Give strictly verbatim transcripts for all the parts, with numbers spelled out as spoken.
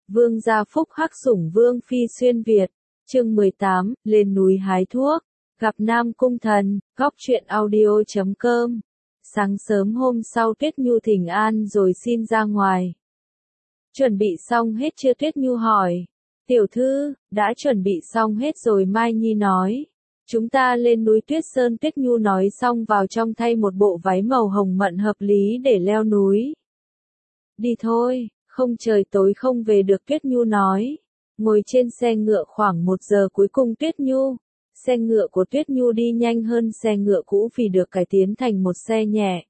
Vương gia phúc hắc sủng Vương phi xuyên Việt. Chương mười tám, lên núi hái thuốc, gặp Nam Cung Thần, góc truyện audio chấm com. Sáng sớm hôm sau Tuyết Nhu thỉnh an rồi xin ra ngoài. Chuẩn bị xong hết chưa? Tuyết Nhu hỏi. Tiểu thư, đã chuẩn bị xong hết rồi. Mai Nhi nói. Chúng ta lên núi Tuyết Sơn. Tuyết Nhu nói xong vào trong thay một bộ váy màu hồng mận hợp lý để leo núi. Đi thôi, không trời tối không về được. Tuyết Nhu nói. Ngồi trên xe ngựa khoảng một giờ cuối cùng Tuyết Nhu. Xe ngựa của Tuyết Nhu đi nhanh hơn xe ngựa cũ vì được cải tiến thành một xe nhẹ.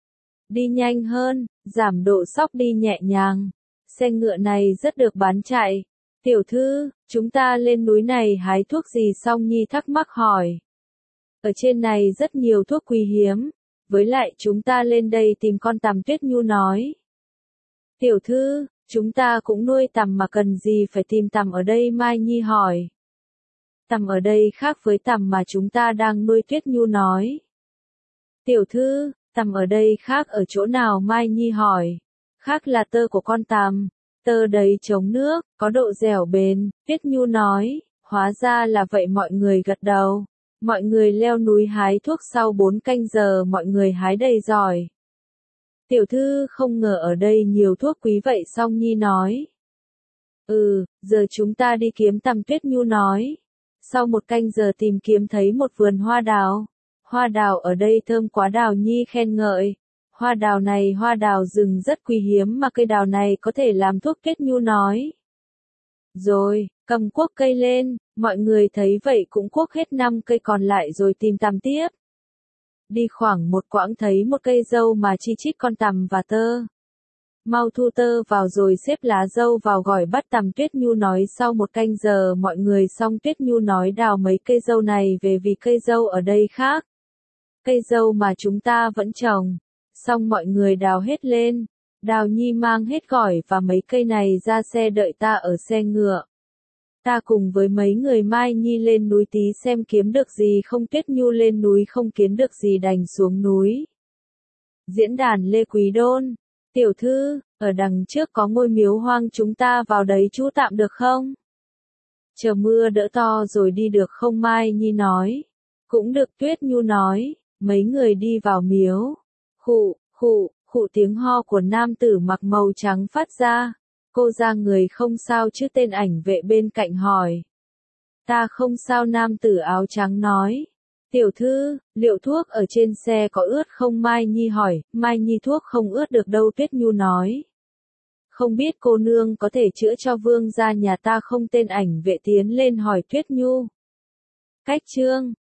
Đi nhanh hơn, giảm độ xóc đi nhẹ nhàng. Xe ngựa này rất được bán chạy. Tiểu thư, chúng ta lên núi này hái thuốc gì? Song Nhi thắc mắc hỏi. Ở trên này rất nhiều thuốc quý hiếm. Với lại chúng ta lên đây tìm con tằm. Tuyết Nhu nói. Tiểu thư, chúng ta cũng nuôi tằm mà cần gì phải tìm tằm ở đây? Mai Nhi hỏi. Tằm ở đây khác với tằm mà chúng ta đang nuôi. Tuyết Nhu nói. Tiểu thư, tằm ở đây khác ở chỗ nào? Mai Nhi hỏi. Khác là tơ của con tằm. Tơ đấy chống nước, có độ dẻo bền. Tuyết Nhu nói. Hóa ra là vậy. Mọi người gật đầu. Mọi người leo núi hái thuốc. Sau bốn canh giờ mọi người hái đầy giỏi. Tiểu thư không ngờ ở đây nhiều thuốc quý vậy. Song Nhi nói. Ừ, giờ chúng ta đi kiếm tằm. Tuyết Nhu nói. Sau một canh giờ tìm kiếm thấy một vườn hoa đào. Hoa đào ở đây thơm quá. Đào Nhi khen ngợi. Hoa đào này hoa đào rừng rất quý hiếm mà cây đào này có thể làm thuốc. Tuyết Nhu nói. Rồi, cầm cuốc cây lên, mọi người thấy vậy cũng cuốc hết năm cây còn lại rồi tìm tằm tiếp. Đi khoảng một quãng thấy một cây dâu mà chi chít con tằm và tơ. Mau thu tơ vào rồi xếp lá dâu vào gỏi bắt tằm. Tuyết Nhu nói. Sau một canh giờ mọi người xong Tuyết Nhu nói đào mấy cây dâu này về vì cây dâu ở đây khác. Cây dâu mà chúng ta vẫn trồng. Xong mọi người đào hết lên. Đào Nhi mang hết gỏi và mấy cây này ra xe đợi ta ở xe ngựa. Ta cùng với mấy người Mai Nhi lên núi tí xem kiếm được gì không. Tuyết Nhu lên núi không kiếm được gì đành xuống núi. Diễn đàn Lê Quý Đôn. Tiểu thư, ở đằng trước có ngôi miếu hoang chúng ta vào đấy trú tạm được không? Chờ mưa đỡ to rồi đi được không? Mai Nhi nói. Cũng được. Tuyết Nhu nói. Mấy người đi vào miếu. Khụ, khụ, khụ tiếng ho của nam tử mặc màu trắng phát ra. Cô ra người không sao chứ? Tên ảnh vệ bên cạnh hỏi. Ta không sao. Nam tử áo trắng nói. Tiểu thư, liệu thuốc ở trên xe có ướt không? Mai Nhi hỏi. Mai Nhi thuốc không ướt được đâu. Tuyết Nhu nói. Không biết cô nương có thể chữa cho vương gia nhà ta không? Tên ảnh vệ tiến lên hỏi Tuyết Nhu. Cách chương